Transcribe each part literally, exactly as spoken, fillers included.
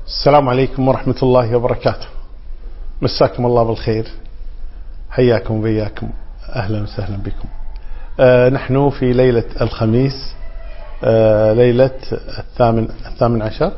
السلام عليكم ورحمة الله وبركاته. مساكم الله بالخير، حياكم وبياكم، أهلا وسهلا بكم. آه نحن في ليلة الخميس، آه ليلة الثامن, الثامن عشر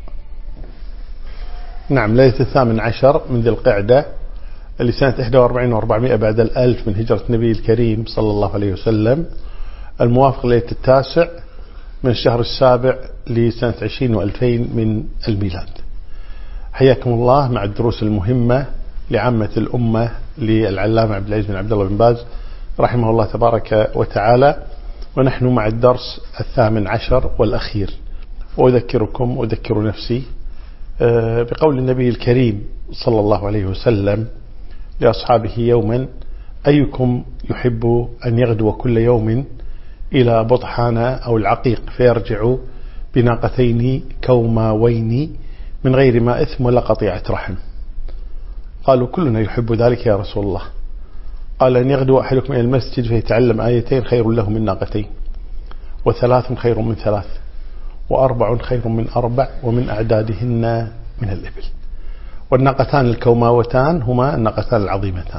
نعم ليلة الثامن عشر من ذي القعدة لسنة إحدى وأربعين وأربعمائة بعد الألف من هجرة النبي الكريم صلى الله عليه وسلم، الموافق ليلة التاسع من الشهر السابع لسنة عشرين وألفين من الميلاد. حياكم الله مع الدروس المهمة لعامة الأمة للعلامة عبد العزيز بن عبد الله بن باز رحمه الله تبارك وتعالى، ونحن مع الدرس الثامن عشر والأخير. وأذكركم وأذكر نفسي بقول النبي الكريم صلى الله عليه وسلم لأصحابه يوما: أيكم يحب أن يغدو كل يوم إلى بطحان أو العقيق فيرجع بناقتين كوماوين من غير ما إثم ولا قطيعة رحم؟ قالوا: كلنا يحب ذلك يا رسول الله. قال: أن يغدو أحدكم إلى المسجد فيتعلم آيتين خير له من ناقتين، وثلاث خير من ثلاث، وأربع خير من أربع، ومن أعدادهن من الإبل. والناقتان الكوماوتان هما الناقتان العظيمتان.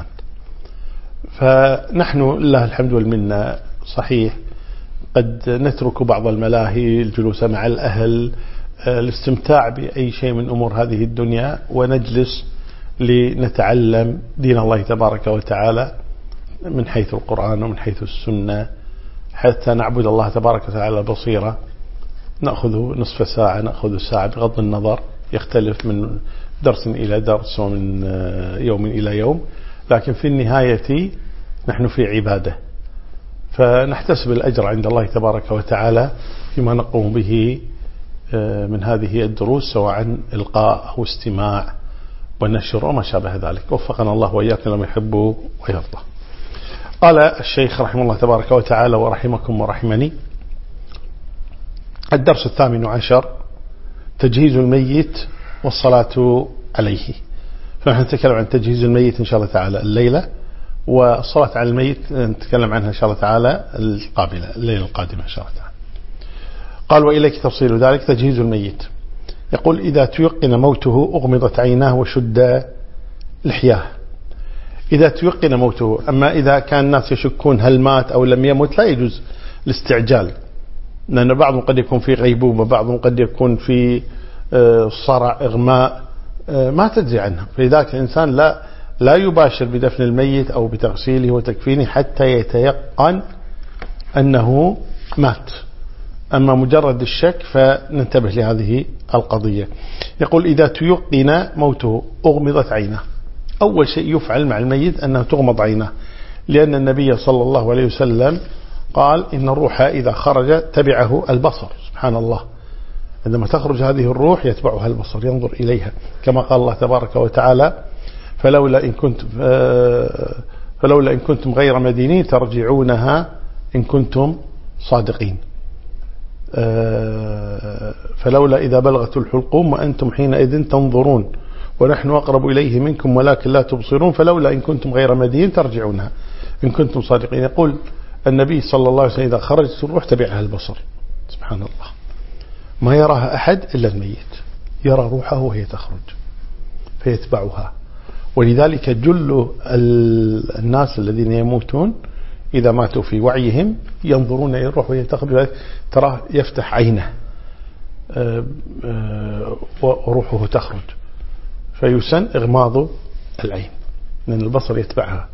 فنحن لله الحمد والمنة صحيح قد نترك بعض الملاهي، الجلوس مع الأهل، الاستمتاع بأي شيء من أمور هذه الدنيا، ونجلس لنتعلم دين الله تبارك وتعالى من حيث القرآن ومن حيث السنة، حتى نعبد الله تبارك وتعالى بصيرة. نأخذ نصف ساعة، نأخذ ساعة، بغض النظر يختلف من درس إلى درس ومن يوم إلى يوم، لكن في النهاية نحن في عبادة، فنحتسب الأجر عند الله تبارك وتعالى فيما نقوم به من هذه الدروس، سواء إلقاء أو استماع ونشر وما شابه ذلك. وفقنا الله وإياكم لما يحب ويرضى. قال الشيخ رحمه الله تبارك وتعالى ورحمكم ورحمني: الدرس الثامن عشر: تجهيز الميت والصلاة عليه. فنحن نتكلم عن تجهيز الميت إن شاء الله تعالى الليلة، والصلاة على الميت نتكلم عنها إن شاء الله تعالى القابلة الليلة القادمة إن شاء الله تعالى. قال: وإليك تفصيل ذلك. تجهيز الميت، يقول: إذا تيقن موته أغمضت عيناه وشد لحياه. إذا تيقن موته. أما إذا كان الناس يشكون هل مات أو لم يمت لا يجوز الاستعجال، لأن بعضهم قد يكون في غيبوبة، بعضهم قد يكون في صرع إغماء ما تدري عنها، فلذلك الإنسان لا لا يباشر بدفن الميت أو بتغسيله وتكفينه حتى يتيقن أنه مات. أما مجرد الشك فننتبه لهذه القضية. يقول: إذا تيقن موته أغمضت عينه. أول شيء يفعل مع الميت أنه تغمض عينه، لأن النبي صلى الله عليه وسلم قال: إن الروح إذا خرج تبعه البصر. سبحان الله، عندما تخرج هذه الروح يتبعها البصر، ينظر إليها، كما قال الله تبارك وتعالى: فلولا إن كنتم فلولا إن كنتم غير مدينين ترجعونها إن كنتم صادقين. فلولا إذا بلغت الحلقوم وأنتم حينئذ تنظرون ونحن أقرب إليه منكم ولكن لا تبصرون فلولا إن كنتم غير مدينين ترجعونها إن كنتم صادقين. يقول النبي صلى الله عليه وسلم: إذا خرجت الروح تبعها البصر. سبحان الله، ما يراها أحد إلا الميت، يرى روحه وهي تخرج فيتبعها. ولذلك جل الناس الذين يموتون إذا ماتوا في وعيهم ينظرون إلى الروح وهي تخرج، تراه يفتح عينه وروحه تخرج، فيسن إغماض العين لأن البصر يتبعها.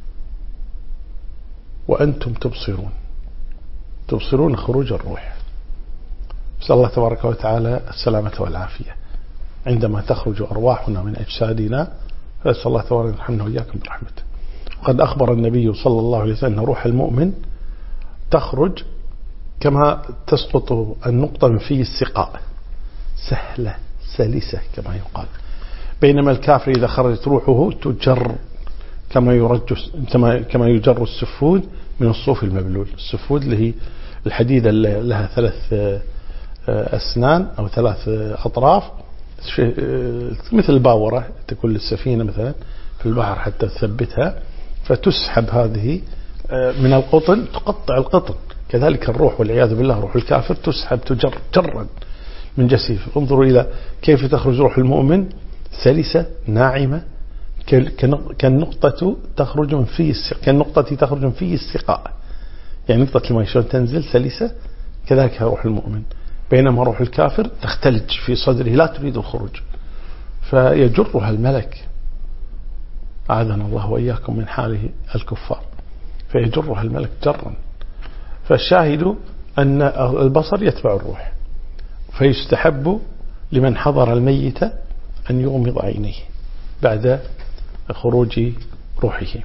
وأنتم تبصرون تبصرون خروج الروح. نسأل الله تبارك وتعالى السلامة والعافية. عندما تخرج أرواحنا من أجسادنا فأسأل الله تبارك وتعالى وإياكم برحمته. وقد أخبر النبي صلى الله عليه وسلم أن روح المؤمن تخرج كما تسقط النقطة من في السقاء، سهلة سلسة كما يقال، بينما الكافر إذا خرجت روحه تجر كما يرج كما يجر السفود من الصوف المبلول. السفود اللي هي الحديدة لها ثلاث أسنان أو ثلاث أطراف، مثل الباورة تكون للسفينة مثلا في البحر حتى تثبتها، فتسحب هذه من القطن تقطع القطن. كذلك الروح والعياذ بالله روح الكافر تسحب تجر جرا من جسيف. انظروا إلى كيف تخرج روح المؤمن سلسة ناعمة كالنقطة تخرج من فيه السقاء، كالنقطة تخرج من فيه السقاء، يعني نقطة الماء شلون تنزل سلسة كذلك روح المؤمن. بينما روح الكافر تختلج في صدره لا تريد الخروج، فيجرها الملك، أعاذنا الله وإياكم من حاله الكفار، فيجرها الملك جرا. فالشاهد أن البصر يتبع الروح، فيستحب لمن حضر الميت أن يغمض عينيه بعد خروج روحه.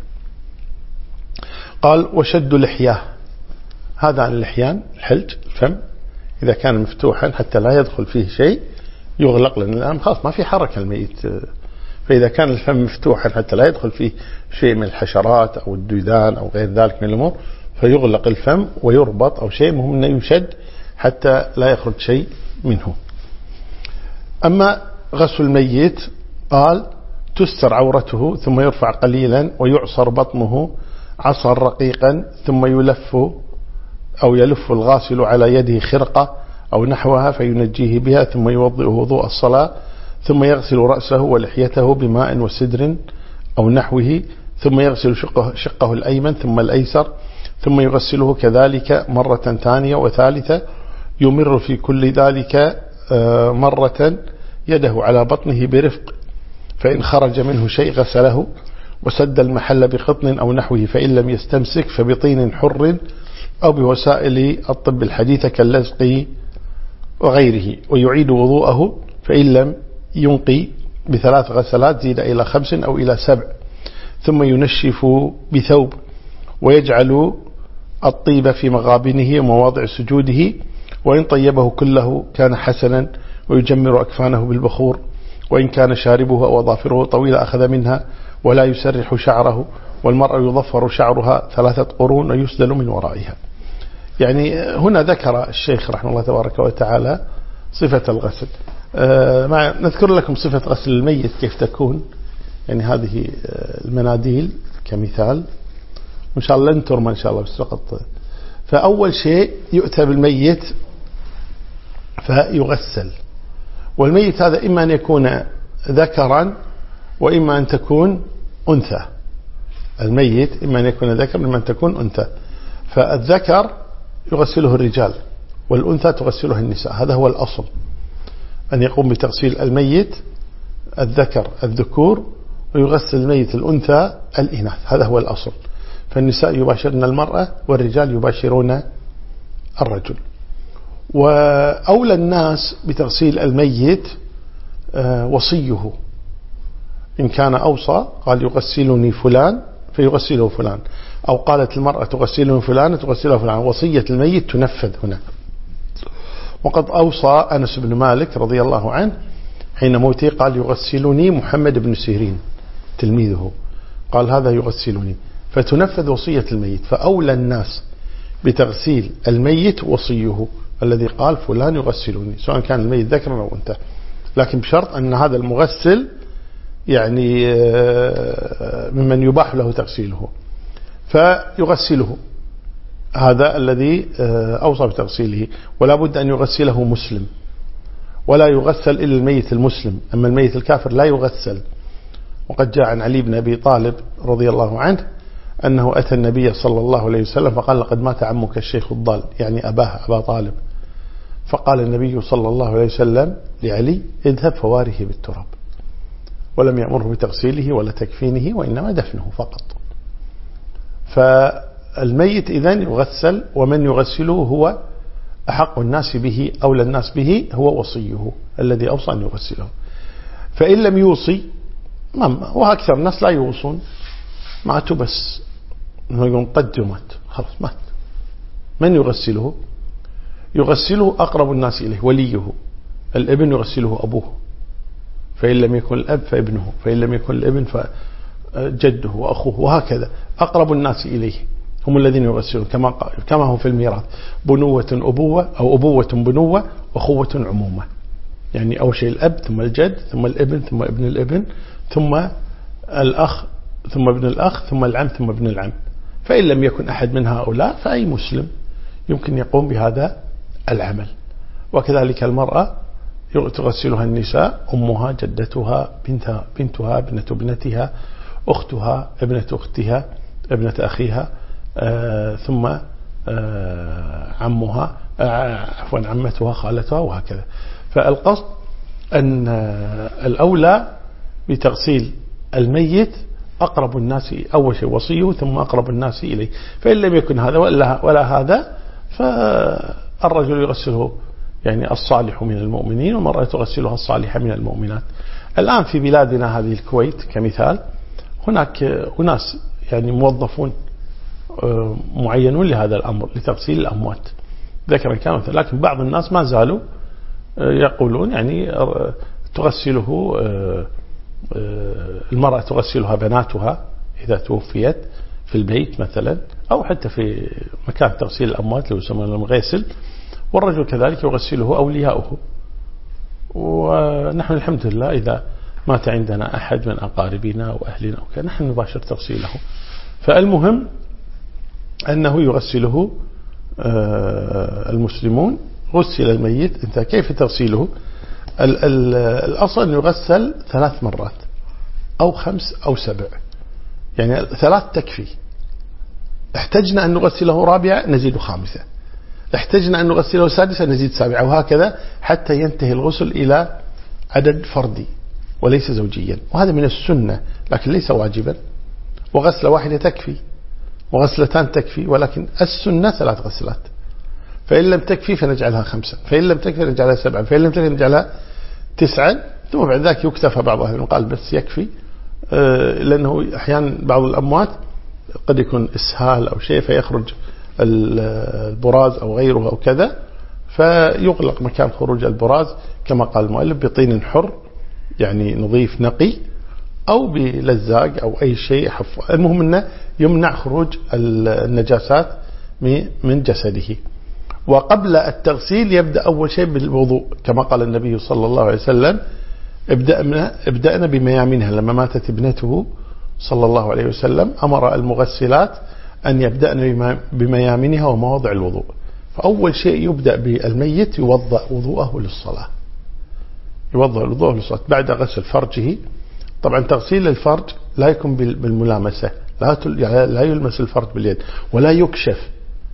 قال وشد لحياه، هذا عن اللحيان الحلج الفم، إذا كان مفتوحا حتى لا يدخل فيه شيء يغلق، لأن الآن خلاص ما في حركة الميت، فإذا كان الفم مفتوحا حتى لا يدخل فيه شيء من الحشرات أو الديدان أو غير ذلك من الأمور فيغلق الفم ويربط أو شيء، مهم أنه يشد حتى لا يخرج شيء منه. أما غسل الميت قال تستر عورته ثم يرفع قليلا ويعصر بطنه عصا رقيقا ثم يلف أو يلف الغاسل على يده خرقة أو نحوها فينجيه بها ثم يوضئ وضوء الصلاة ثم يغسل رأسه ولحيته بماء وسدر أو نحوه ثم يغسل شقه, شقه الأيمن ثم الأيسر ثم يغسله كذلك مرة ثانية وثالثة، يمر في كل ذلك مرة يده على بطنه برفق، فإن خرج منه شيء غسله وسد المحل بقطن أو نحوه، فإن لم يستمسك فبطين حر أو بوسائل الطب الحديثة كاللزق وغيره، ويعيد وضوءه فإن لم ينقي بثلاث غسلات زيد إلى خمس أو إلى سبع، ثم ينشف بثوب ويجعل الطيب في مغابنه ومواضع سجوده، وإن طيبه كله كان حسنا، ويجمر أكفانه بالبخور، وإن كان شاربه أو أظافره طويلة أخذ منها، ولا يسرح شعره، والمرأة يضفر شعرها ثلاثة قرون ويسدل من ورائها. يعني هنا ذكر الشيخ رحمه الله تبارك وتعالى صفة الغسل. آه مع نذكر لكم صفة غسل الميت كيف تكون، يعني هذه المناديل كمثال، وإن شاء الله لن ترمى إن شاء الله بس فقط. فأول شيء يؤتى بالميت فيغسل، والميت هذا إما أن يكون ذكرا وإما أن تكون أنثى. الميت إما أن يكون ذكر وإما أن تكون أنثى، فالذكر يغسله الرجال والأنثى تغسله النساء، هذا هو الأصل، أن يقوم بتغسيل الميت الذكر الذكور ويغسل الميت الأنثى الإناث، هذا هو الأصل. فالنساء يباشرن المرأة والرجال يباشرون الرجل. وأولى الناس بتغسيل الميت وصيه، إن كان أوصى قال يغسلني فلان فيغسله فلان، أو قالت المرأة تغسلني فلان تغسله فلان، وصية الميت تنفذ هنا. وقد أوصى أنس بن مالك رضي الله عنه حين موته قال يغسلني محمد بن سيرين تلميذه، قال هذا يغسلني، فتنفذ وصية الميت. فأولى الناس بتغسيل الميت وصيه الذي قال فلان يغسلني، سواء كان الميت ذكرا أو أنثى، لكن بشرط أن هذا المغسل يعني ممن يباح له تغسيله، فيغسله هذا الذي أوصى بتغسيله. ولا بد أن يغسله مسلم، ولا يغسل إلا الميت المسلم، أما الميت الكافر لا يغسل. وقد جاء عن علي بن أبي طالب رضي الله عنه أنه أتى النبي صلى الله عليه وسلم فقال لقد مات عمك الشيخ الضال، يعني أباه أبا طالب، فقال النبي صلى الله عليه وسلم لعلي اذهب فواره بالتراب، ولم يأمره بتغسيله ولا تكفينه وإنما دفنه فقط. فالميت إذن يغسل، ومن يغسله هو أحق الناس به، أولى الناس به هو وصيه الذي أوصى أن يغسله. فإن لم يوصي، وأكثر الناس لا يوصون، ماتوا بس انه يقول قد مات خلاص مات، من يغسله؟ يغسله أقرب الناس إليه وليه، الابن يغسله أبوه، فإن لم يكن الأب فابنه، فإن لم يكن الابن فجده وأخوه، وهكذا أقرب الناس إليه هم الذين يغسلون، كما كما هو في الميراث بنوة أبوة أو أبوة بنوة وأخوة عمومة، يعني أول شيء الأب ثم الجد ثم الابن ثم ابن الابن ثم الأخ ثم ابن الأخ ثم العم ثم ابن العم. فإن لم يكن أحد من هؤلاء فأي مسلم يمكن يقوم بهذا العمل. وكذلك المرأة تغسلها النساء: أمها، جدتها، بنتها، بنتها، ابنة ابنتها، أختها، ابنة أختها، ابنة أخيها، آه ثم آه عمها، آه عفوا عمتها، خالتها، وهكذا. فالقصد أن الأولى بتغسيل الميت أقرب الناس، أول شيء وصيه ثم أقرب الناس إليه. فإن لم يكن هذا ولا, ولا هذا فالرجل يغسله يعني الصالح من المؤمنين، والمرأة تغسلها الصالحة من المؤمنات. الآن في بلادنا هذه الكويت كمثال، هناك أناس يعني موظفون معينون لهذا الأمر، لتغسيل الأموات ذكرا كان، لكن بعض الناس ما زالوا يقولون يعني تغسله المرأة تغسلها بناتها إذا توفيت في البيت مثلا، أو حتى في مكان تغسيل الأموات اللي يسمونه المغسل، والرجل كذلك يغسله أولياؤه. ونحن الحمد لله إذا مات عندنا أحد من أقاربنا وأهلنا وكذا نحن نباشر تغسيله. فالمهم أنه يغسله المسلمون. غسل الميت، انت كيف تغسيله؟ الأصل أن يغسل ثلاث مرات أو خمس أو سبع، يعني ثلاث تكفي. احتجنا أن نغسله رابعة نزيد خامسة، احتجنا أن نغسله سادسة نزيد سابعة، وهكذا حتى ينتهي الغسل إلى عدد فردي وليس زوجيا. وهذا من السنة لكن ليس واجبا. وغسلة واحدة تكفي، وغسلتان تكفي، ولكن السنة ثلاث غسلات. فإن لم تكفي فنجعلها خمسة، فإن لم تكفي نجعلها سبعة، فإن لم تكفي نجعلها تسعة، ثم بعد ذلك يكتفى. بعض أهل قال بس يكفي، لأنه أحيانا بعض الأموات قد يكون إسهال أو شيء فيخرج البراز أو غيره أو كذا، فيغلق مكان خروج البراز كما قال المؤلف بطين حر يعني نظيف نقي، أو بلزاق أو أي شيء حف. المهم أنه يمنع خروج النجاسات من جسده. وقبل التغسيل يبدأ أول شيء بالوضوء كما قال النبي صلى الله عليه وسلم: ابدأنا, ابدأنا بميامنها. لما ماتت ابنته صلى الله عليه وسلم أمر المغسلات أن يبدأن بميامنها ومواضع الوضوء. فأول شيء يبدأ بالميت يوضأ وضوءه للصلاة، يوضأ وضوءه للصلاة بعد غسل فرجه. طبعا تغسيل الفرج لا يكون بالملامسة، لا يلمس الفرج باليد ولا يكشف،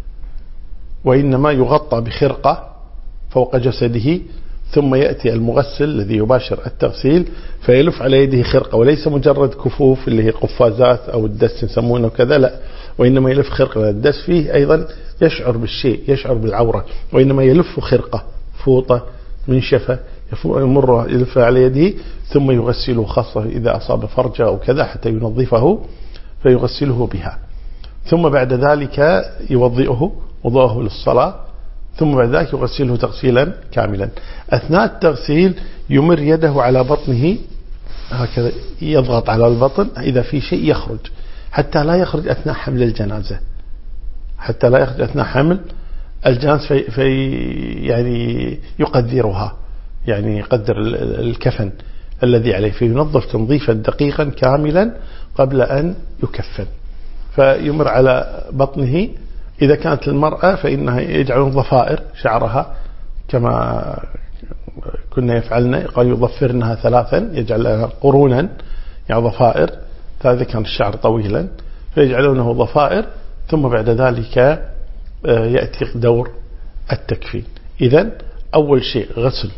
وإنما يغطى بخرقة فوق جسده، ثم يأتي المغسل الذي يباشر التغسيل فيلف على يده خرقة، وليس مجرد كفوف اللي هي قفازات أو الدس يسمونه كذا، لا، وإنما يلف خرقة. الدس فيه أيضا يشعر بالشيء، يشعر بالعورة، وإنما يلف خرقة، فوطة، منشفة، يمر يلف على يده، ثم يغسله، خاصة إذا أصاب فرجه أو كذا حتى ينظفه فيغسله بها. ثم بعد ذلك يوضئه وضوءه للصلاة، ثم بعد ذلك يغسله تغسيلا كاملا. أثناء التغسيل يمر يده على بطنه هكذا، يضغط على البطن إذا في شيء يخرج، حتى لا يخرج أثناء حمل الجنازة، حتى لا يخرج أثناء حمل الجنازة في, في يعني يقدرها، يعني يقدر الكفن الذي عليه، فينظف تنظيفا دقيقا كاملا قبل أن يكفن. فيمر على بطنه. إذا كانت المرأة فإنها يجعلون ضفائر شعرها كما كنا يفعلنا، قال يضفرنها ثلاثا، يجعل لها قرونا يعني ضفائر، هذا كان الشعر طويلا فيجعلونه ضفائر. ثم بعد ذلك يأتي دور التكفين. إذن أول شيء غسل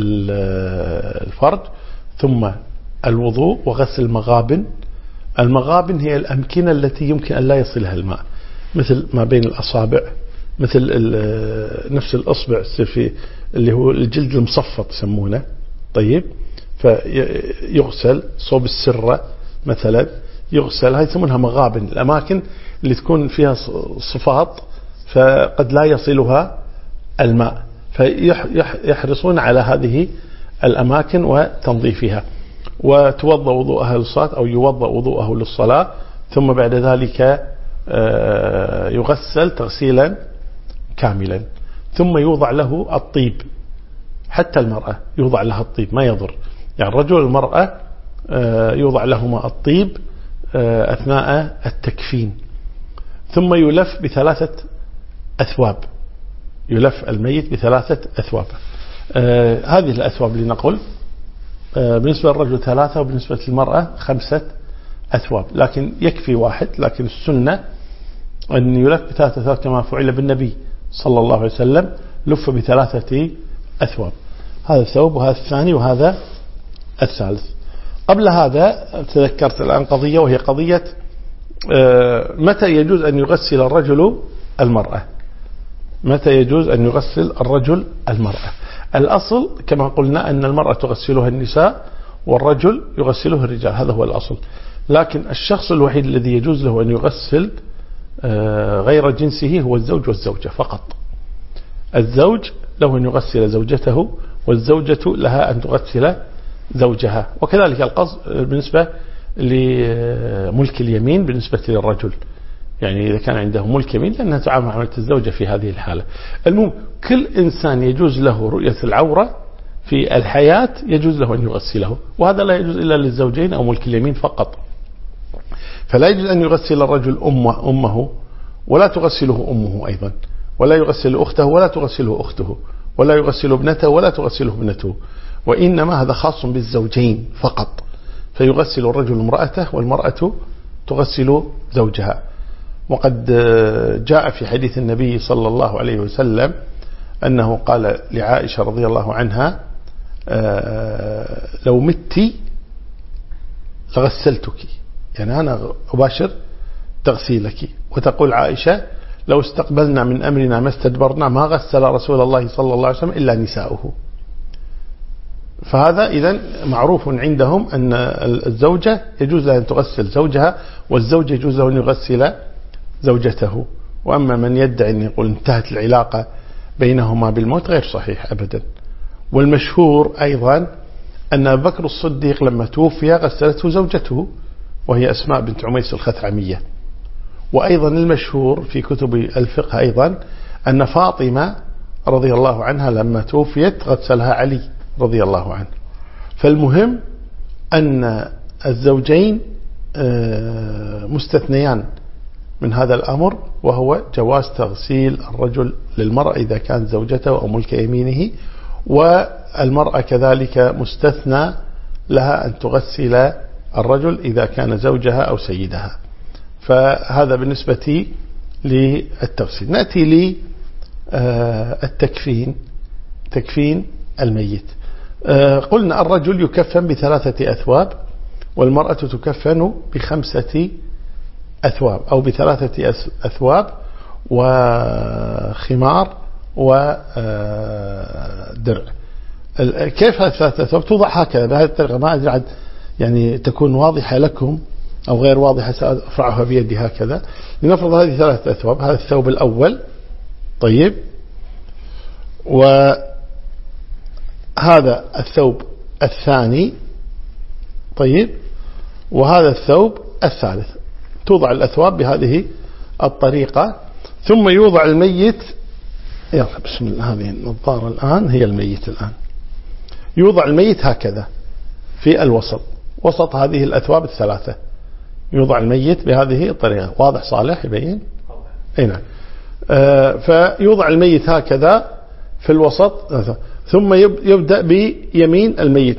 الفرج، ثم الوضوء، وغسل المغابن. المغابن هي الأمكنة التي يمكن أن لا يصلها الماء، مثل ما بين الأصابع، مثل نفس الأصبع في اللي هو الجلد المصفط يسمونه. طيب، فيغسل صوب السرة مثلا، يغسل، هاي يسمونها مغابن، الأماكن اللي تكون فيها صفاط فقد لا يصلها الماء، فيحرصون على هذه الأماكن وتنظيفها. وتوضأ وضوءها للصلاة أو يوضأ وضوءه للصلاة. ثم بعد ذلك يغسل تغسيلا كاملا، ثم يوضع له الطيب. حتى المرأة يوضع لها الطيب، ما يضر، يعني الرجل والمرأة يوضع لهما الطيب أثناء التكفين. ثم يلف بثلاثة أثواب، يلف الميت بثلاثة أثواب. آه هذه الأثواب اللي نقول آه بالنسبة للرجل ثلاثة وبالنسبة للمرأة خمسة أثواب، لكن يكفي واحد. لكن السنة أن يلف بثلاثة أثواب كما فعل بالنبي صلى الله عليه وسلم، لف بثلاثة أثواب، هذا الثوب وهذا الثاني وهذا الثالث. قبل هذا تذكرت الآن قضية، وهي قضية متى يجوز أن يغسل الرجل المرأة. متى يجوز أن يغسل الرجل المرأة؟ الأصل كما قلنا أن المرأة تغسلها النساء والرجل يغسله الرجال، هذا هو الأصل. لكن الشخص الوحيد الذي يجوز له أن يغسل غير جنسه هو الزوج والزوجة فقط. الزوج له أن يغسل زوجته، والزوجة لها أن تغسل زوجها. وكذلك القصد بالنسبة لملك اليمين بالنسبة للرجل، يعني إذا كان عنده ملك يمين لأنها تعامل معاملة الزوجة في هذه الحالة. المهم كل إنسان يجوز له رؤية العورة في الحياة يجوز له أن يغسله، وهذا لا يجوز إلا للزوجين أو ملك اليمين فقط. فلا يجوز أن يغسل الرجل أمه, أمه ولا تغسله أمه أيضا، ولا يغسل أخته ولا تغسله أخته، ولا يغسل ابنته ولا تغسله ابنته، وإنما هذا خاص بالزوجين فقط. فيغسل الرجل امرأته والمرأة تغسل زوجها. وقد جاء في حديث النبي صلى الله عليه وسلم أنه قال لعائشة رضي الله عنها لو متي لغسلتك، يعني أنا أباشر تغسيلك. وتقول عائشة لو استقبلنا من أمرنا ما استدبرنا ما غسل رسول الله صلى الله عليه وسلم إلا نساؤه. فهذا إذن معروف عندهم أن الزوجة يجوز لها أن تغسل زوجها، والزوج يجوز له أن يغسل زوجته. وأما من يدعي أن يقول انتهت العلاقة بينهما بالموت غير صحيح أبدا. والمشهور أيضا أن أبو بكر الصديق لما توفي غسلته زوجته وهي أسماء بنت عميس الخثعمية. وأيضا المشهور في كتب الفقه أيضا أن فاطمة رضي الله عنها لما توفيت غسلها علي رضي الله عنه. فالمهم أن الزوجين مستثنيان من هذا الأمر، وهو جواز تغسيل الرجل للمرأة إذا كان زوجته أو ملك يمينه، والمرأة كذلك مستثنى لها أن تغسل الرجل إذا كان زوجها أو سيدها. فهذا بالنسبة للتغسيل. نأتي للتكفين، تكفين الميت. قلنا الرجل يكفن بثلاثة أثواب، والمرأة تكفن بخمسة أثواب أو بثلاثة أثواب وخمار ودرع. كيف هذه الثلاثة أثواب؟ توضع هكذا بهذه الطريقة، ما أدري عاد يعني تكون واضحة لكم أو غير واضحة، سأرفعها بيدي هكذا. لنفرض هذه ثلاثة أثواب، هذا الثوب الأول طيب، وهذا الثوب الثاني طيب، وهذا الثوب الثالث. توضع الأثواب بهذه الطريقة، ثم يوضع الميت. يلا بسم الله، هذه النظارة الآن هي الميت الآن. يوضع الميت هكذا في الوسط، وسط هذه الأثواب الثلاثة يوضع الميت بهذه الطريقة. واضح صالح يبين؟ أي نعم. آه فيوضع الميت هكذا في الوسط، ثم يبدأ بيمين الميت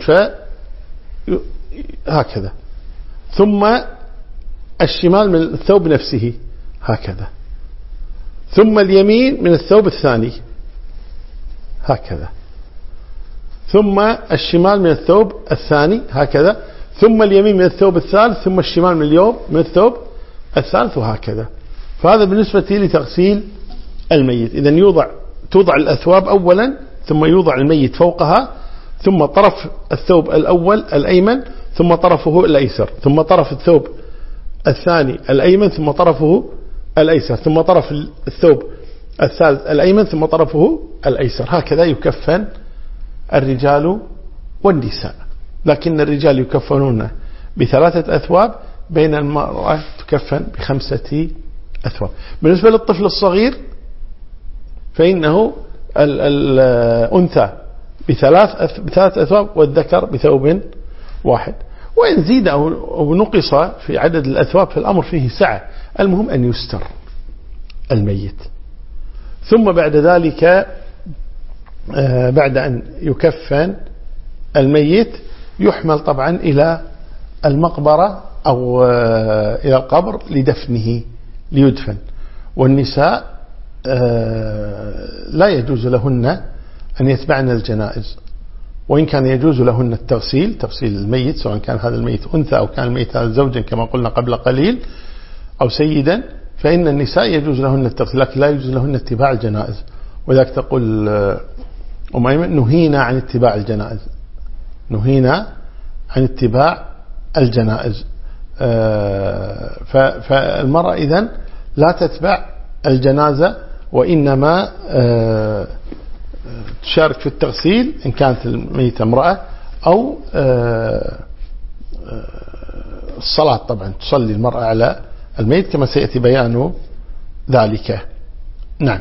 هكذا، ثم الشمال من الثوب نفسه هكذا، ثم اليمين من الثوب الثاني هكذا، ثم الشمال من الثوب الثاني هكذا، ثم اليمين من الثوب الثالث، ثم الشمال من اليوم من الثوب الثالث، وهكذا. فهذا بالنسبة لتغسيل الميت. إذن يوضع توضع الأثواب أولا، ثم يوضع الميت فوقها، ثم طرف الثوب الأول الأيمن، ثم طرفه الأيسر، ثم طرف الثوب الثاني الأيمن، ثم طرفه الأيسر، ثم طرف الثوب الثالث الأيمن، ثم طرفه الأيسر. هكذا يكفن الرجال والنساء، لكن الرجال يكفنون بثلاثة أثواب، بين المرأة تكفن بخمسة أثواب. بالنسبة للطفل الصغير فإنه الأنثى بثلاث بثلاث أثواب، والذكر بثوب واحد. وإن زيد أو نقص في عدد الأثواب فالأمر فيه سعة، المهم أن يستر الميت. ثم بعد ذلك بعد أن يكفن الميت يحمل طبعا إلى المقبرة أو إلى القبر لدفنه ليدفن. والنساء لا يجوز لهن أن يتبعن الجنائز، وإن كان يجوز لهن التغسيل تغسيل الميت، سواء كان هذا الميت أنثى أو كان الميت هذا زوجا كما قلنا قبل قليل أو سيدا، فإن النساء يجوز لهن التغسيل لكن لا يجوز لهن اتباع الجنائز. وذلك تقول أم أيمن نهينا عن اتباع الجنائز، نهينا عن اتباع الجنائز. فالمرأة إذن لا تتبع الجنازة، وإنما تشارك في التغسيل إن كانت الميتة امرأة، أو الصلاة طبعا تصلي المرأة على الميت كما سيأتي بيان ذلك. نعم.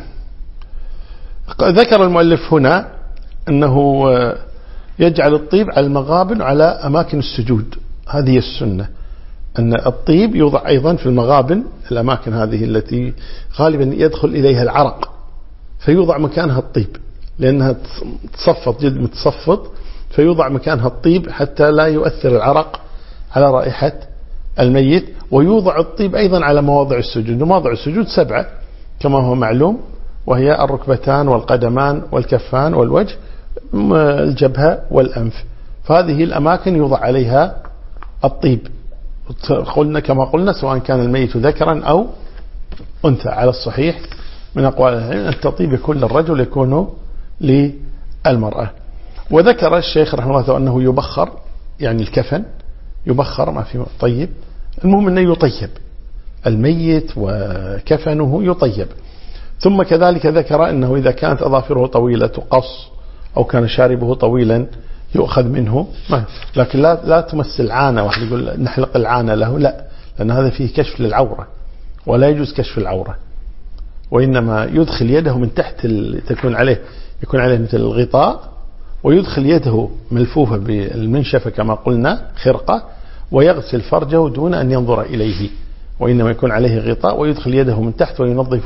ذكر المؤلف هنا أنه يجعل الطيب على المغابن وعلى أماكن السجود، هذه السنة، أن الطيب يوضع أيضا في المغابن، الأماكن هذه التي غالبا يدخل إليها العرق فيوضع مكانها الطيب، لأنها تصفط جد متصفط، فيوضع مكانها الطيب حتى لا يؤثر العرق على رائحة الميت. ويوضع الطيب أيضا على مواضع السجود، مواضع السجود سبعة كما هو معلوم، وهي الركبتان والقدمان والكفان والوجه الجبهة والأنف، فهذه الأماكن يوضع عليها الطيب. قلنا كما قلنا سواء كان الميت ذكرا أو أنثى، على الصحيح من أقوال العلم أن الطيب يكون للرجل يكون للمرأة. وذكر الشيخ رحمه الله أنه يبخر، يعني الكفن يبخر ما في طيب، المهم أنه يطيب الميت وكفنه يطيب. ثم كذلك ذكر أنه إذا كانت أظافره طويلة تقص أو كان شاربه طويلا يؤخذ منه، لكن لا لا تمس العانة، واحد يقول نحلق العانة له، لا، لأن هذا فيه كشف للعورة ولا يجوز كشف العورة، وإنما يدخل يده من تحت تكون عليه يكون عليه مثل الغطاء، ويدخل يده ملفوفة بالمنشفة كما قلنا خرقة، ويغسل فرجه دون أن ينظر إليه، وإنما يكون عليه غطاء ويدخل يده من تحت وينظف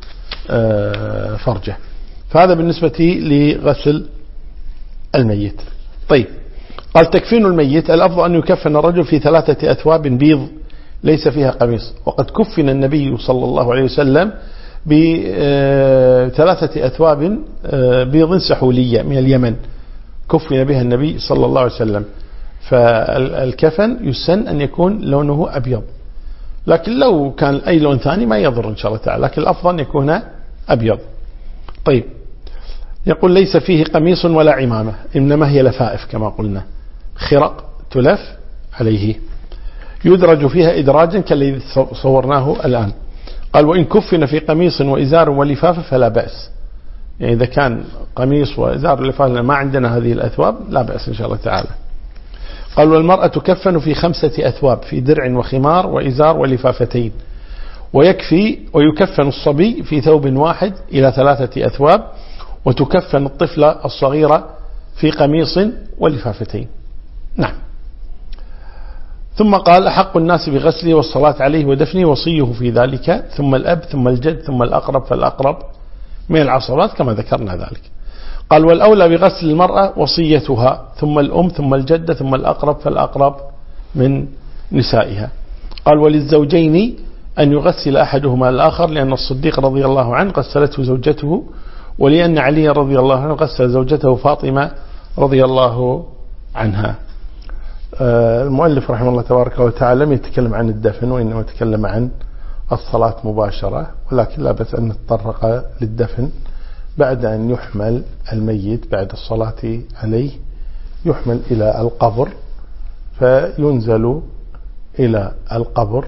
فرجه. فهذا بالنسبة لغسل الميت. طيب، قال تكفين الميت الأفضل أن يكفن الرجل في ثلاثة أثواب بيض ليس فيها قميص، وقد كفن النبي صلى الله عليه وسلم بثلاثة أثواب بيض سحولية من اليمن، كفن بها النبي صلى الله عليه وسلم. فالكفن يسن أن يكون لونه أبيض، لكن لو كان أي لون ثاني ما يضر إن شاء الله تعالى، لكن الأفضل أن يكون أبيض. طيب، يقول ليس فيه قميص ولا عمامة، إنما هي لفائف كما قلنا، خرق تلف عليه يدرج فيها إدراجا كالذي صورناه الآن. قال وإن كفن في قميص وإزار ولفافة فلا بأس، يعني إذا كان قميص وإزار ولفافة ما عندنا هذه الأثواب لا بأس إن شاء الله تعالى. قال والمرأة تكفن في خمسة أثواب، في درع وخمار وإزار ولفافتين، ويكفي ويكفن الصبي في ثوب واحد إلى ثلاثة أثواب، وتكفن الطفلة الصغيرة في قميص ولفافتين. نعم. ثم قال أحق الناس بغسله والصلاة عليه ودفنه وصيه في ذلك، ثم الأب ثم الجد ثم الأقرب فالأقرب من العصبات كما ذكرنا ذلك. قال والأولى بغسل المرأة وصيتها، ثم الأم ثم الجدة ثم الأقرب فالأقرب من نسائها. قال وللزوجين أن يغسل أحدهما الآخر، لأن الصديق رضي الله عنه غسلته زوجته، ولأن علي رضي الله عنه غسل زوجته فاطمة رضي الله عنها. المؤلف رحمه الله تبارك وتعالى لم يتكلم عن الدفن، وإنما تكلم عن الصلاة مباشرة، ولكن لا بأس أن نتطرق للدفن بعد أن يحمل الميت بعد الصلاة عليه، يحمل إلى القبر، فينزل إلى القبر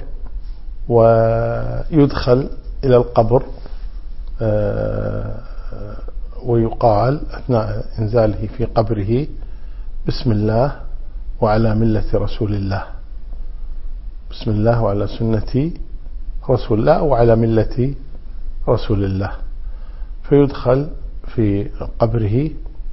ويدخل إلى القبر، ويقال أثناء إنزاله في قبره بسم الله وعلى ملة رسول الله، بسم الله وعلى سنة رسول الله وعلى ملة رسول الله، فيدخل في قبره.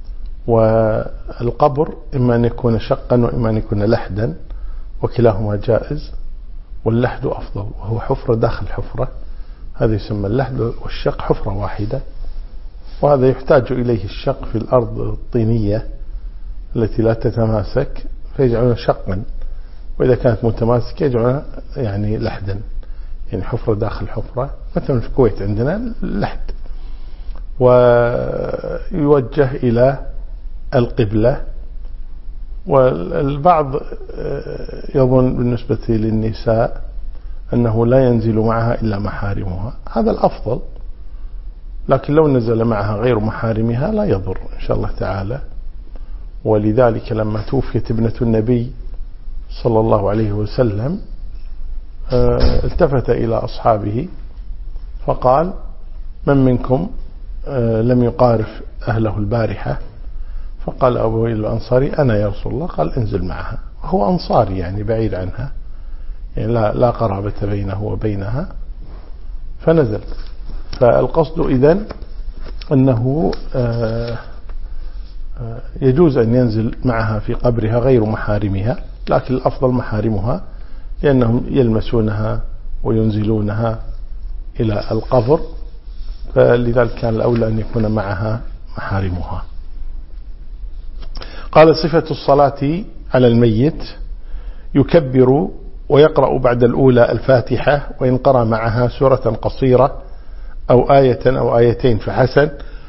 والقبر إما أن يكون شقا وإما أن يكون لحدا، وكلاهما جائز، واللحد أفضل، وهو حفرة داخل حفرة، هذا يسمى اللحد، والشق حفرة واحدة وهذا يحتاج إليه الشق في الأرض الطينية التي لا تتماسك فيجعلون شقا، وإذا كانت متماسكة يجعلون يعني لحدا، يعني حفرة داخل حفرة، مثلا في الكويت عندنا لحد، ويوجه إلى القبلة. والبعض يظن بالنسبة للنساء أنه لا ينزل معها إلا محارمها، هذا الأفضل، لكن لو نزل معها غير محارمها لا يضر إن شاء الله تعالى. ولذلك لما توفيت ابنة النبي صلى الله عليه وسلم التفت إلى أصحابه فقال: من منكم لم يقارف أهله البارحة؟ فقال أبو الأنصاري: أنا يا رسول الله. قال: انزل معها. هو أنصاري يعني بعيد عنها، يعني لا, لا قرابة بينه وبينها، فنزل. فالقصد إذن أنه يجوز أن ينزل معها في قبرها غير محارمها، لكن الأفضل محارمها لأنهم يلمسونها وينزلونها إلى القبر، فلذلك كان الأولى أن يكون معها محارمها. قال: صفة الصلاة على الميت: يكبر ويقرأ بعد الأولى الفاتحة، وإن قرأ معها سورة قصيرة أو آية أو آيتين فحسن،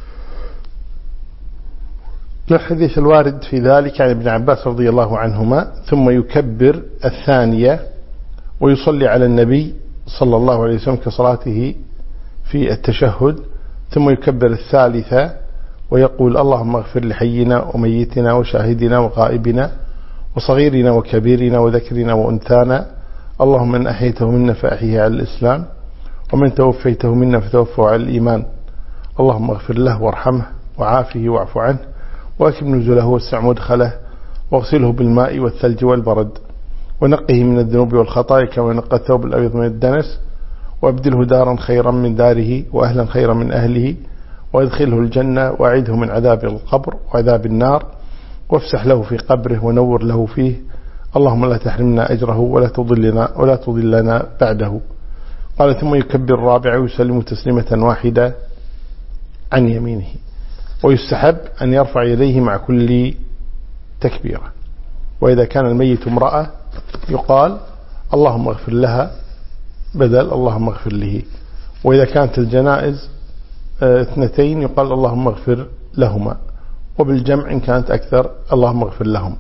الحديث الوارد في ذلك عن ابن عباس رضي الله عنهما. ثم يكبر الثانية ويصلي على النبي صلى الله عليه وسلم كصلاته في التشهد، ثم يكبر الثالثة ويقول: اللهم اغفر لحينا وميتنا وشاهدنا وغائبنا وصغيرنا وكبيرنا وذكرنا وأنثانا، اللهم من أحيته منا فأحيه على الإسلام، ومن توفيته منا فتوفه على الإيمان، اللهم اغفر له وارحمه وعافه واعف عنه واكرم نزله واسع مدخله واغسله بالماء والثلج والبرد ونقه من الذنوب والخطايا كما نقى الثوب الأبيض من الدنس، وابدله دارا خيرا من داره وأهلا خيرا من أهله، وادخله الجنة وأعده من عذاب القبر وعذاب النار، وافسح له في قبره ونور له فيه، اللهم لا تحرمنا أجره ولا تضلنا ولا تضلنا بعده. قال: ثم يكبر الرابع ويسلم تسليمة واحدة عن يمينه. ويستحب أن يرفع يديه مع كل تكبيرة. وإذا كان الميت امرأة يقال: اللهم اغفر لها بدل اللهم اغفر له. وإذا كانت الجنائز اثنتين يقال: اللهم اغفر لهما، وبالجمع إن كانت أكثر اللهم اغفر لهم.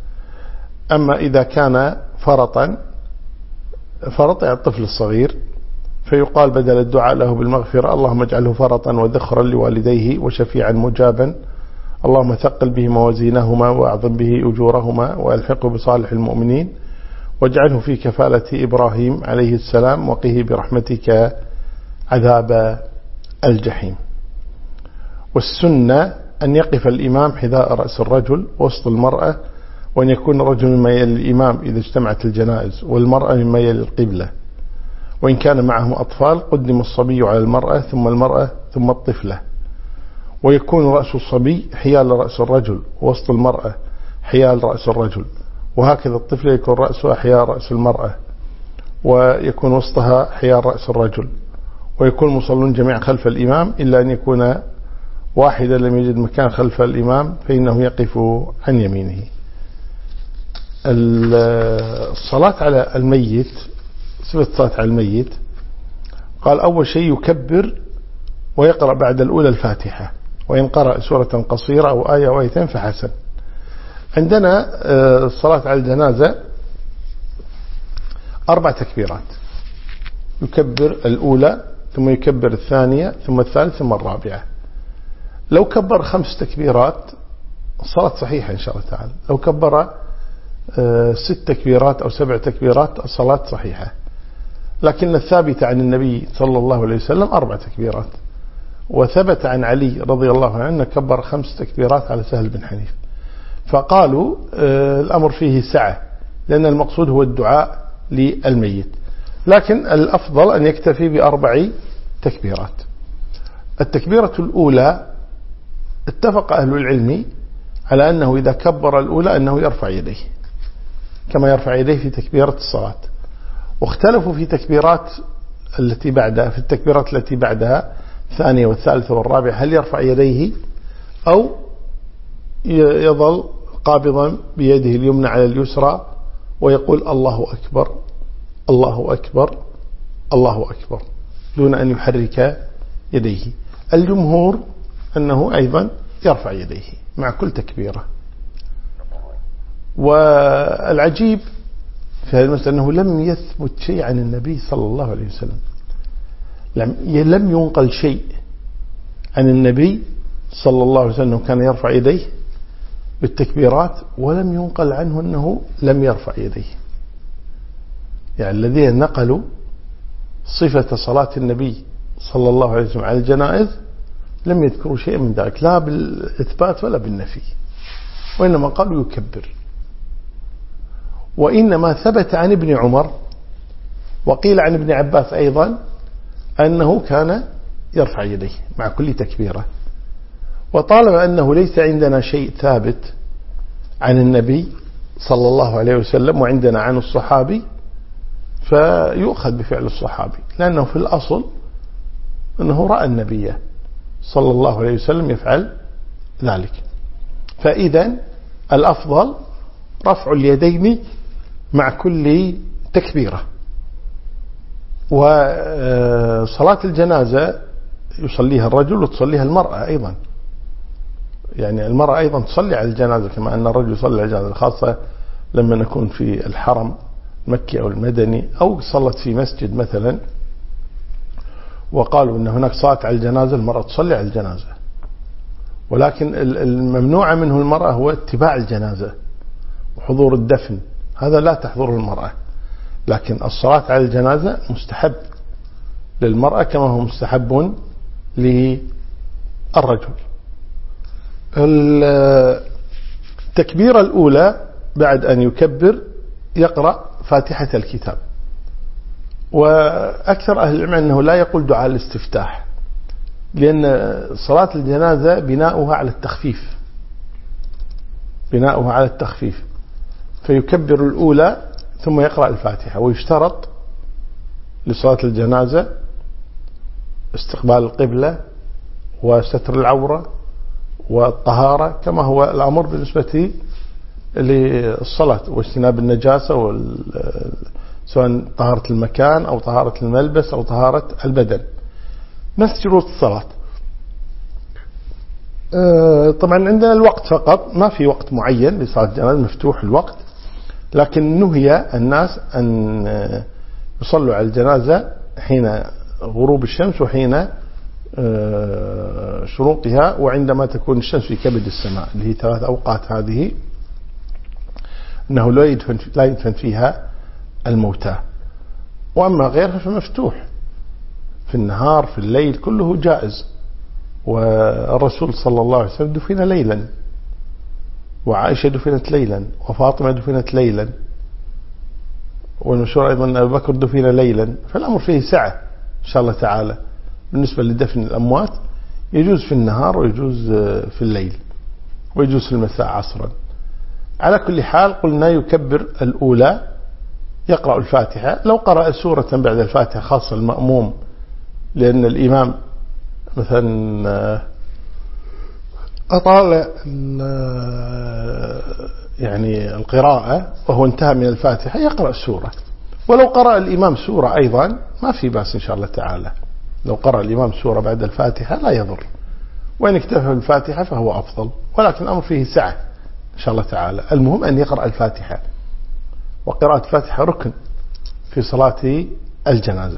أما إذا كان فرطا، فرط يعني الطفل الصغير، فيقال بدل الدعاء له بالمغفرة: اللهم اجعله فرطا وذخرا لوالديه وشفيعا مجابا، اللهم ثقل به موازينهما وأعظم به أجورهما وألحقه بصالح المؤمنين، واجعله في كفالة إبراهيم عليه السلام، وقه برحمتك عذاب الجحيم. والسنة أن يقف الإمام حذاء رأس الرجل وسط المرأة، وأن يكون الرجل مما يلي الإمام إذا اجتمعت الجنائز، والمرأة مما يلي القبلة. وإن كان معهم أطفال قدم الصبي على المرأة ثم المرأة ثم الطفلة. ويكون رأس الصبي حيال رأس الرجل وسط المرأة حيال رأس الرجل، وهكذا الطفلة يكون رأسها حيال رأس المرأة ويكون وسطها حيال رأس الرجل. ويكون المصلون جميعا خلف الإمام إلا أن يكون واحدا لم يجد مكان خلف الإمام فإنه يقف عن يمينه. الصلاة على الميت، صفة الصلاة على الميت، قال: أول شيء يكبر ويقرأ بعد الأولى الفاتحة، وإن قرأ سورة قصيرة أو آية أو آيتين فحسن. عندنا الصلاة على الجنازة أربع تكبيرات، يكبر الأولى ثم يكبر الثانية ثم الثالثة ثم الرابعة. لو كبر خمس تكبيرات الصلاة صحيحة إن شاء الله تعالى. لو كبر ست تكبيرات أو سبع تكبيرات الصلاة صحيحة. لكن الثابت عن النبي صلى الله عليه وسلم أربع تكبيرات، وثبت عن علي رضي الله عنه كبر خمس تكبيرات على سهل بن حنيف. فقالوا الأمر فيه سعة، لأن المقصود هو الدعاء للميت، لكن الأفضل أن يكتفي بأربع تكبيرات. التكبيرة الأولى اتفق أهل العلم على أنه إذا كبر الأولى أنه يرفع يديه كما يرفع يديه في تكبيرة الصلاة، واختلفوا في تكبيرات التي بعدها في التكبيرات التي بعدها، الثانية والثالثة والرابعة هل يرفع يديه أو يظل قابضا بيده اليمنى على اليسرى ويقول الله أكبر الله أكبر الله أكبر دون أن يحرك يديه. الجمهور أنه أيضا يرفع يديه مع كل تكبيرة. والعجيب في هذا المسألة أنه لم يثبت شيء عن النبي صلى الله عليه وسلم، لم ينقل شيء عن النبي صلى الله عليه وسلم كان يرفع يديه بالتكبيرات، ولم ينقل عنه أنه لم يرفع يديه. يعني الذين نقلوا صفة صلاة النبي صلى الله عليه وسلم على الجنائز لم يذكروا شيء من ذلك، لا بالإثبات ولا بالنفي، وإنما قالوا يكبر. وإنما ثبت عن ابن عمر وقيل عن ابن عباس أيضا أنه كان يرفع يديه مع كل تكبيرة. وطالما أنه ليس عندنا شيء ثابت عن النبي صلى الله عليه وسلم وعندنا عن الصحابي فيؤخذ بفعل الصحابي، لأنه في الأصل أنه رأى النبي صلى الله عليه وسلم يفعل ذلك. فإذا الأفضل رفع اليدين مع كل تكبيرة. وصلاة الجنازة يصليها الرجل وتصليها المرأة أيضا، يعني المرأة أيضا تصلي على الجنازة كما أن الرجل يصلي على الجنازة، خاصة لما نكون في الحرم المكي أو المدني أو صلت في مسجد مثلا وقالوا أن هناك صلاة على الجنازة، المرأة تصلي على الجنازة. ولكن الممنوع منه المرأة هو اتباع الجنازة وحضور الدفن، هذا لا تحضره المرأة. لكن الصلاة على الجنازة مستحب للمرأة كما هو مستحب للرجل. التكبيرة الأولى بعد أن يكبر يقرأ فاتحة الكتاب. وأكثر أهل العلم أنه لا يقول دعاء الاستفتاح، لأن صلاة الجنازة بناؤها على التخفيف بناؤها على التخفيف فيكبر الأولى ثم يقرأ الفاتحة. ويشترط لصلاة الجنازة استقبال القبلة وستر العورة والطهارة كما هو الأمر بالنسبة للصلاة، واجتناب النجاسة سواء طهارة المكان أو طهارة الملبس أو طهارة البدن، نفس شروط الصلاة. طبعا عندنا الوقت فقط، ما في وقت معين لصلاة الجنازة، مفتوح الوقت، لكن نهي الناس أن يصلوا على الجنازة حين غروب الشمس وحين شروقها وعندما تكون الشمس في كبد السماء، اللي هي ثلاث أوقات هذه أنه لا يدفن, لا يدفن فيها الموتى. وأما غيرها فمفتوح في النهار في الليل كله جائز. والرسول صلى الله عليه وسلم دفن ليلا، وعائشة دفنت ليلا، وفاطمة دفنت ليلا، والمشهور أيضا أن أبو بكر دفن ليلا. فالأمر فيه سعة إن شاء الله تعالى. بالنسبة لدفن الأموات يجوز في النهار ويجوز في الليل ويجوز في المساء عصرا. على كل حال قلنا يكبر الأولى يقرأ الفاتحة. لو قرأ سورة بعد الفاتحة خاصة المأموم، لأن الإمام مثلا أطال يعني القراءة وهو انتهى من الفاتحة يقرأ سورة. ولو قرأ الإمام سورة أيضا ما في بأس إن شاء الله تعالى، لو قرأ الإمام سورة بعد الفاتحة لا يضر، وإن اكتفى بالفاتحة فهو أفضل. ولكن الأمر فيه سعة إن شاء الله تعالى. المهم أن يقرأ الفاتحة، وقراءة الفاتحة ركن في صلاة الجنازة.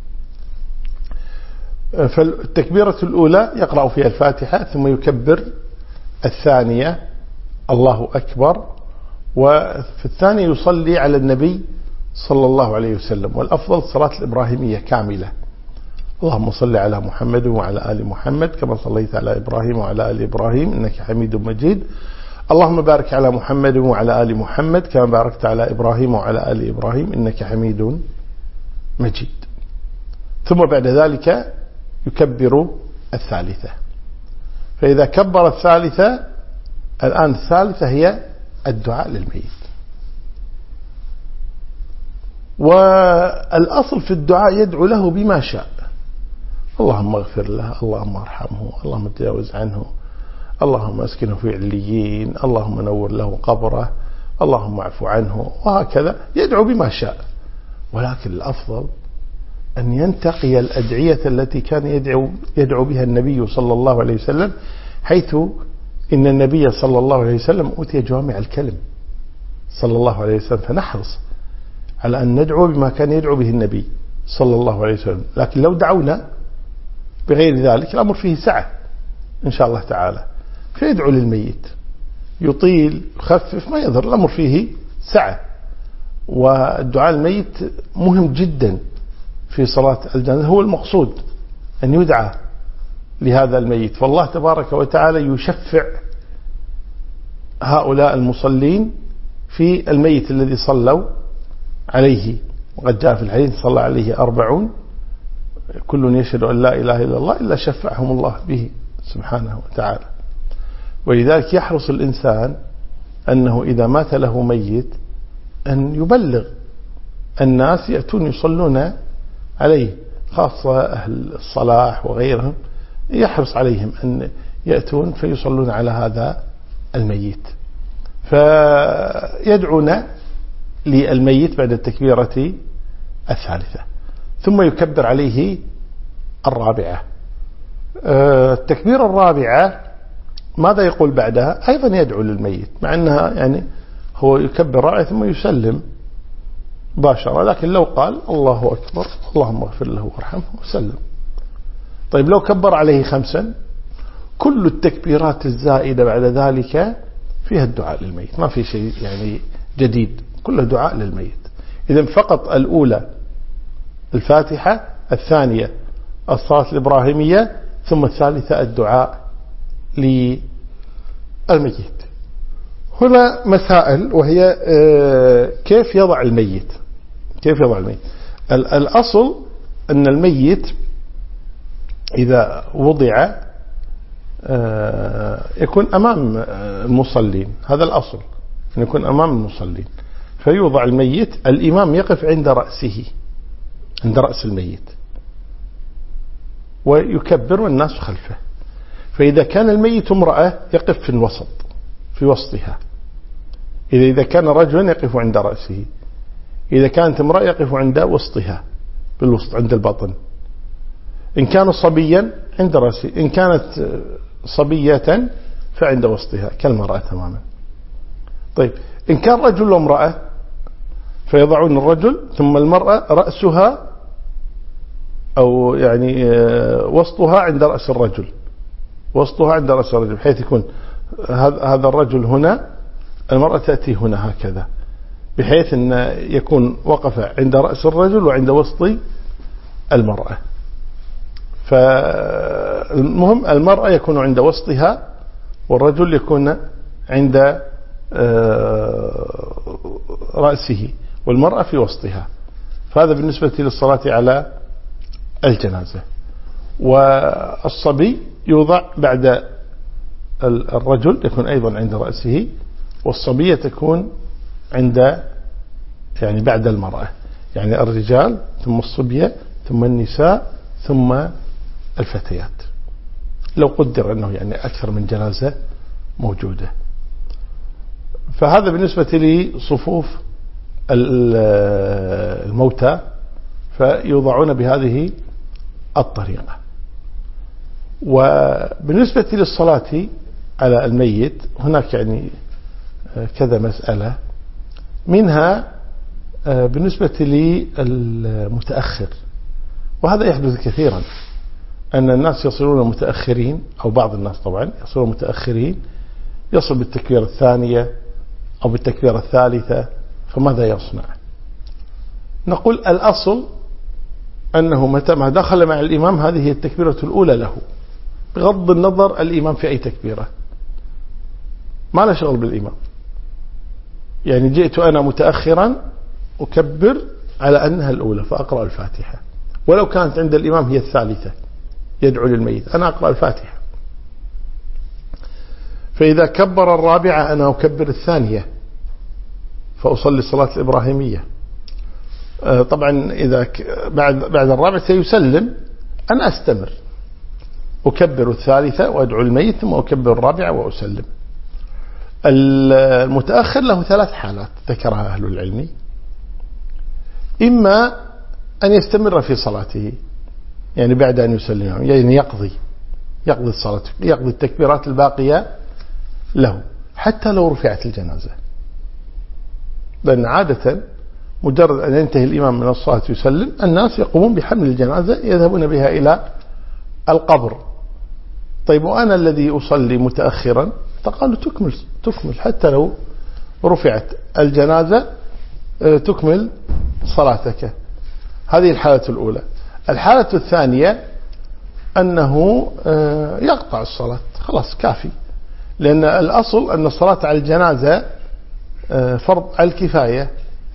فالتكبيرة الأولى يقرأ فيها الفاتحة ثم يكبر الثانية الله أكبر. وفي الثانية يصلي على النبي صلى الله عليه وسلم، والأفضل صلاة الإبراهيمية كاملة. اللهم صل على محمد وعلى آل محمد كما صليت على إبراهيم وعلى آل إبراهيم إنك حميد مجيد. اللهم بارك على محمد وعلى آل محمد كما باركت على إبراهيم وعلى آل إبراهيم إنك حميد مجيد. ثم بعد ذلك يكبر الثالثة. فإذا كبر الثالثة، الآن الثالثة هي الدعاء للميت. والأصل في الدعاء يدعو له بما شاء، اللهم اغفر له، اللهم ارحمه، اللهم تجاوز عنه، اللهم اسكنه في عليين، اللهم نور له قبره، اللهم اعف عنه، وهكذا يدعو بما شاء. ولكن الأفضل أن ينتقي الأدعية التي كان يدعو, يدعو بها النبي صلى الله عليه وسلم، حيث إن النبي صلى الله عليه وسلم أوتي جوامع الكلم صلى الله عليه وسلم، فنحرص على أن ندعو بما كان يدعو به النبي صلى الله عليه وسلم. لكن لو دعونا بغير ذلك الأمر فيه سعة إن شاء الله تعالى، فيدعو للميت يطيل يخفف ما يضر، الأمر فيه سعة. والدعاء الميت مهم جدا في صلاة الجنازة، هو المقصود أن يدعى لهذا الميت، فالله تبارك وتعالى يشفع هؤلاء المصلين في الميت الذي صلوا عليه. وقد جاء في الحديث صلى عليه أربعون كل يشهد أن لا إله إلا الله إلا شفعهم الله به سبحانه وتعالى. ولذلك يحرص الإنسان أنه إذا مات له ميت أن يبلغ الناس يأتون يصلون عليه، خاصة أهل الصلاح وغيرهم، يحرص عليهم أن يأتون فيصلون على هذا الميت. فيدعون للميت بعد التكبيرة الثالثة، ثم يكبر عليه الرابعة. التكبيرة الرابعة ماذا يقول بعدها؟ أيضا يدعو للميت، مع أنها يعني هو يكبر رابعة ثم يسلم مباشرة، لكن لو قال الله أكبر اللهم اغفر له وارحمه وسلم. طيب لو كبر عليه خمسا، كل التكبيرات الزائدة بعد ذلك فيها الدعاء للميت، ما في شيء يعني جديد، كله دعاء للميت. إذن فقط الأولى الفاتحة، الثانية الصلاة الإبراهيمية، ثم الثالثة الدعاء للميت. هنا مسائل، وهي كيف يضع الميت، كيف يضع الميت. الأصل أن الميت إذا وضع يكون أمام المصلين، هذا الأصل أن يكون أمام المصلين. فيوضع الميت، الإمام يقف عند رأسه، عند رأس الميت، ويكبر والناس خلفه. فإذا كان الميت امرأة يقف في الوسط، في وسطها. إذا إذا كان رجلا يقف عند رأسه، إذا كانت امرأة يقف عند وسطها، بالوسط عند البطن. إن كان صبيا عند رأسه، إن كانت صبية فعند وسطها كالمرأة تماما. طيب إن كان رجل وامرأة فيضعون الرجل ثم المرأة رأسها أو يعني وسطها عند رأس الرجل، وسطها عند رأس الرجل، بحيث يكون هذا الرجل هنا، المرأة تأتي هنا هكذا، بحيث أن يكون وقف عند رأس الرجل وعند وسط المرأة. فالمهم المرأة يكون عند وسطها والرجل يكون عند رأسه والمرأة في وسطها. فهذا بالنسبة للصلاة على الجنازة. والصبي يوضع بعد الرجل، يكون أيضا عند رأسه، والصبية تكون عند يعني بعد المرأة، يعني الرجال ثم الصبية ثم النساء ثم الفتيات، لو قدر أنه يعني أكثر من جنازة موجودة. فهذا بالنسبة لصفوف الموتى، فيوضعون بهذه الطريقة. وبالنسبة للصلاة على الميت هناك يعني كذا مسألة، منها بالنسبة للمتأخر، وهذا يحدث كثيرا، أن الناس يصلون متأخرين، أو بعض الناس طبعا يصلون متأخرين، يصل بالتكبيرة الثانية أو بالتكبيرة الثالثة، فماذا يصنع؟ نقول الأصل أنه متى ما دخل مع الإمام هذه هي التكبيرة الأولى له، بغض النظر الإمام في أي تكبيرة، ما له شغل بالإمام. يعني جئت أنا متأخرا أكبر على أنها الأولى فأقرأ الفاتحة، ولو كانت عند الإمام هي الثالثة يدعو للميت، أنا أقرأ الفاتحة. فإذا كبر الرابعة أنا أكبر الثانية فأصلي الصلاة الإبراهيمية. طبعا إذا بعد بعد الرابعة سيسلم أنا أستمر أكبر الثالثة وأدعو الميت ثم أكبر الرابعة وأسلم. المتأخر له ثلاث حالات ذكرها أهل العلم: إما أن يستمر في صلاته يعني بعد أن يسلم، يعني يقضي يقضي الصلاة يقضي التكبيرات الباقية له حتى لو رفعت الجنازة، لأن عادة مجرد أن ينتهي الإمام من الصلاة يسلم الناس يقومون بحمل الجنازة يذهبون بها إلى القبر. طيب وأنا الذي أصلي متأخرا، فقالوا تكمل تكمل حتى لو رفعت الجنازة تكمل صلاتك. هذه الحالة الأولى. الحالة الثانية أنه يقطع الصلاة، خلاص كافي، لأن الأصل أن الصلاة على الجنازة فرض الكفاية،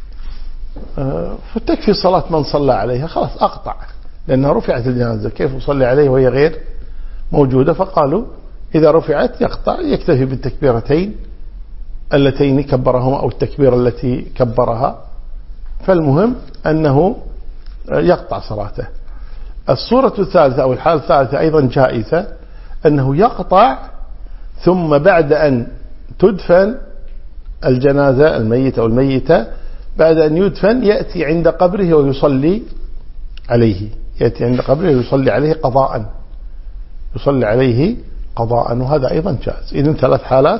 فتكفي صلاة من صلى عليها، خلاص أقطع لأنها رفعت الجنازة، كيف أصلي عليه وهي غير موجودة؟ فقالوا إذا رفعت يقطع، يكتفي بالتكبيرتين اللتين كبرهما أو التكبيرة التي كبرها، فالمهم أنه يقطع صلاته. الصورة الثالثة أو الحالة الثالثة أيضا جائزة، أنه يقطع ثم بعد أن تدفن الجنازة الميت أو الميتة، بعد أن يدفن يأتي عند قبره ويصلي عليه، يأتي عند قبره ويصلي عليه قضاء، يصلي عليه قضاء، وهذا أيضا جائز. إذن ثلاث حالات: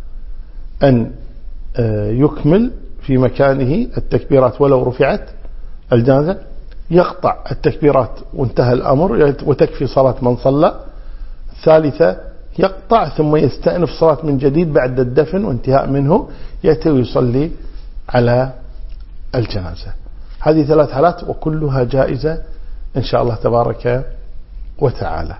أن يكمل في مكانه التكبيرات ولو رفعت الجنازة، يقطع التكبيرات وانتهى الأمر وتكفي صلاة من صلى. ثالثة يقطع ثم يستأنف صلاة من جديد بعد الدفن وانتهاء منه، يأتي ويصلي على الجنازة. هذه ثلاث حالات وكلها جائزة إن شاء الله تبارك وتعالى.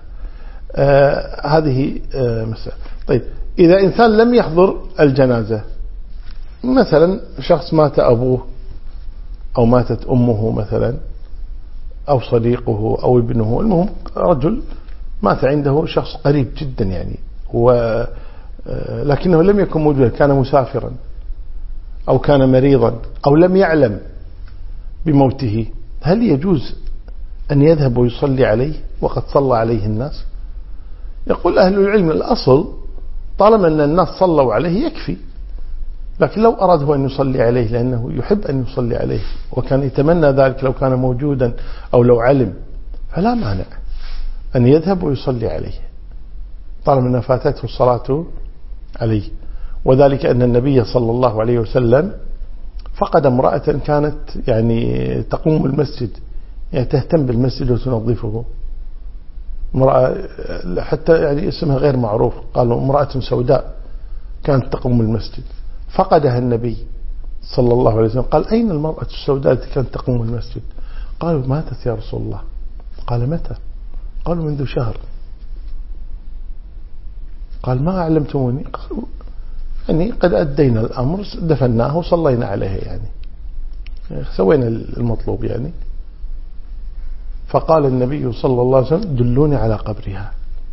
آه هذه آه مسألة. طيب إذا إنسان لم يحضر الجنازة، مثلا شخص مات أبوه أو ماتت أمه مثلا أو صديقه أو ابنه، المهم رجل مات عنده شخص قريب جدا يعني، و لكنه لم يكن موجودا، كان مسافرا أو كان مريضا أو لم يعلم بموته، هل يجوز أن يذهب ويصلي عليه وقد صلى عليه الناس؟ يقول أهل العلم الأصل طالما أن الناس صلوا عليه يكفي، لكن لو أراده أن يصلي عليه لأنه يحب أن يصلي عليه وكان يتمنى ذلك لو كان موجودا أو لو علم، فلا مانع أن يذهب ويصلي عليه طالما أن فاتته الصلاة عليه. وذلك أن النبي صلى الله عليه وسلم فقد امرأة كانت يعني تقوم المسجد، يعني تهتم بالمسجد وتنظفه، امرأة حتى يعني اسمها غير معروف، قالوا امرأة سوداء كانت تقوم المسجد، فقدها النبي صلى الله عليه وسلم، قال أين المرأة السوداء التي كانت تقوم المسجد؟ قالوا ماتت يا رسول الله. قال متى؟ قالوا منذ شهر. قال ما أعلمتموني؟ قالوا يعني قد أدينا الأمر، دفناه وصلينا عليه، يعني سوينا المطلوب يعني. فقال النبي صلى الله عليه وسلم دلوني على قبرها،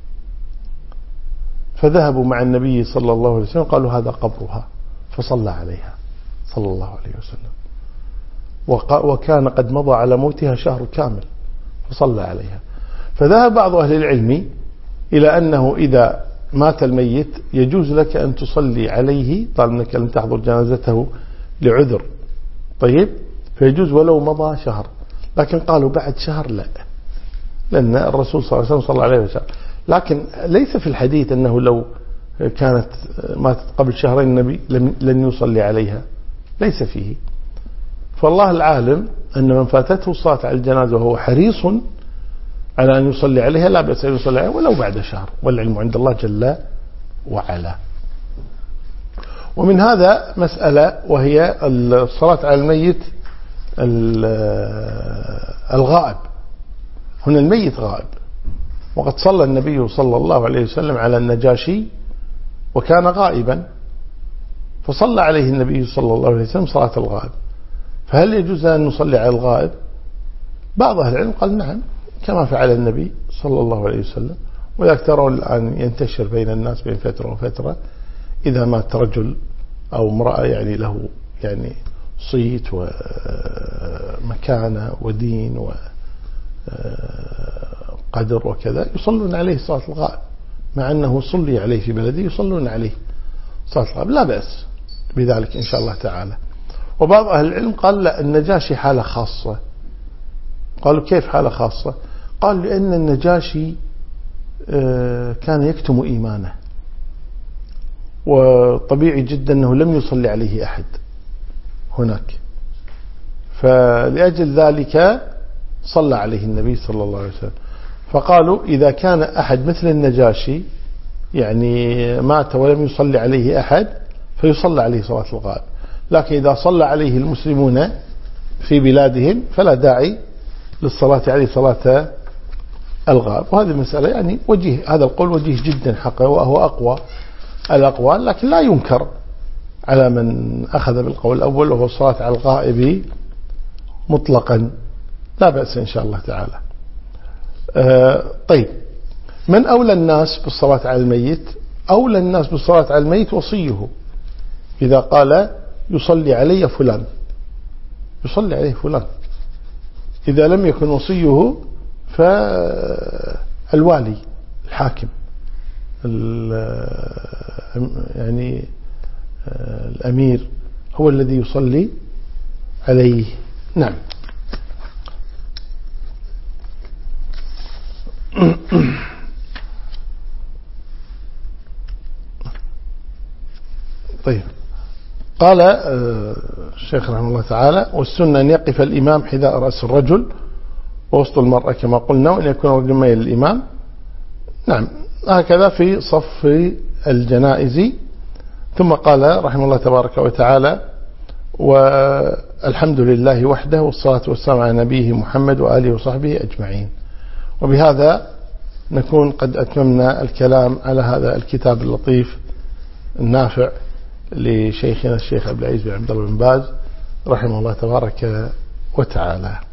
فذهبوا مع النبي صلى الله عليه وسلم قالوا هذا قبرها، فصلى عليها صلى الله عليه وسلم، وكان قد مضى على موتها شهر كامل فصلى عليها. فذهب بعض أهل العلم إلى أنه إذا مات الميت يجوز لك أن تصلي عليه طالما أنك لم تحضر جنازته لعذر، طيب فيجوز ولو مضى شهر، لكن قالوا بعد شهر لا، لأن الرسول صلى الله عليه وسلم صلى عليه وسلم، لكن ليس في الحديث أنه لو كانت ماتت قبل شهرين النبي لن يصلي عليها، ليس فيه. فالله العالم أن من فاتته الصلاة على الجنازة وهو حريص على أن يصلي عليها لا بأس أن يصلي عليها ولو بعد شهر، والعلم عند الله جل وعلا. ومن هذا مسألة وهي الصلاة على الميت الغائب. هنا الميت غائب، وقد صلى النبي صلى الله عليه وسلم على النجاشي وكان غائبا، فصلى عليه النبي صلى الله عليه وسلم صلاة الغائب، فهل يجوز أن نصلي على الغائب؟ بعض أهل العلم قال نعم كما فعل النبي صلى الله عليه وسلم. وذلك ترون الآن ينتشر بين الناس بين فترة وفترة إذا مات رجل أو امرأة يعني له يعني صيت ومكانة ودين قدر وكذا يصلون عليه صلاة الغائب، مع أنه صلي عليه في بلده يصلون عليه صلاة الغائب، لا بأس بذلك إن شاء الله تعالى. وبعض أهل العلم قال لا، النجاشي حالة خاصة. قالوا كيف حالة خاصة؟ قال لأن النجاشي كان يكتم إيمانه، وطبيعي جدا أنه لم يصلي عليه أحد هناك، فلأجل ذلك صلى عليه النبي صلى الله عليه وسلم. فقالوا إذا كان أحد مثل النجاشي يعني مات ولم يصلي عليه أحد فيصلى عليه صلاة الغائب، لكن إذا صلى عليه المسلمون في بلادهم فلا داعي للصلاة عليه صلاة الغائب. وهذه المسألة يعني وجيه، هذا القول وجيه جدا حقا، وهو أقوى الأقوال، لكن لا ينكر على من أخذ بالقول الأول وهو الصلاة على الغائب مطلقا، لا بأس إن شاء الله تعالى. آه طيب، من أولى الناس بالصلاة على الميت؟ أولى الناس بالصلاة على الميت وصيه، إذا قال يصلي علي فلان يصلي عليه فلان. إذا لم يكن وصيه فالوالي الحاكم يعني الأمير هو الذي يصلي عليه. نعم. طيب، قال الشيخ رحمه الله تعالى: والسنة أن يقف الإمام حذاء رأس الرجل ووسط المرأة كما قلنا، وأن يكون الرجل ميل الإمام. نعم، هكذا في صف الجنائز. ثم قال رحمه الله تبارك وتعالى: والحمد لله وحده والصلاة والسلام على نبيه محمد وآله وصحبه أجمعين. وبهذا نكون قد أتممنا الكلام على هذا الكتاب اللطيف النافع لشيخنا الشيخ عبد العزيز بن عبد الله بن باز رحمه الله تبارك وتعالى.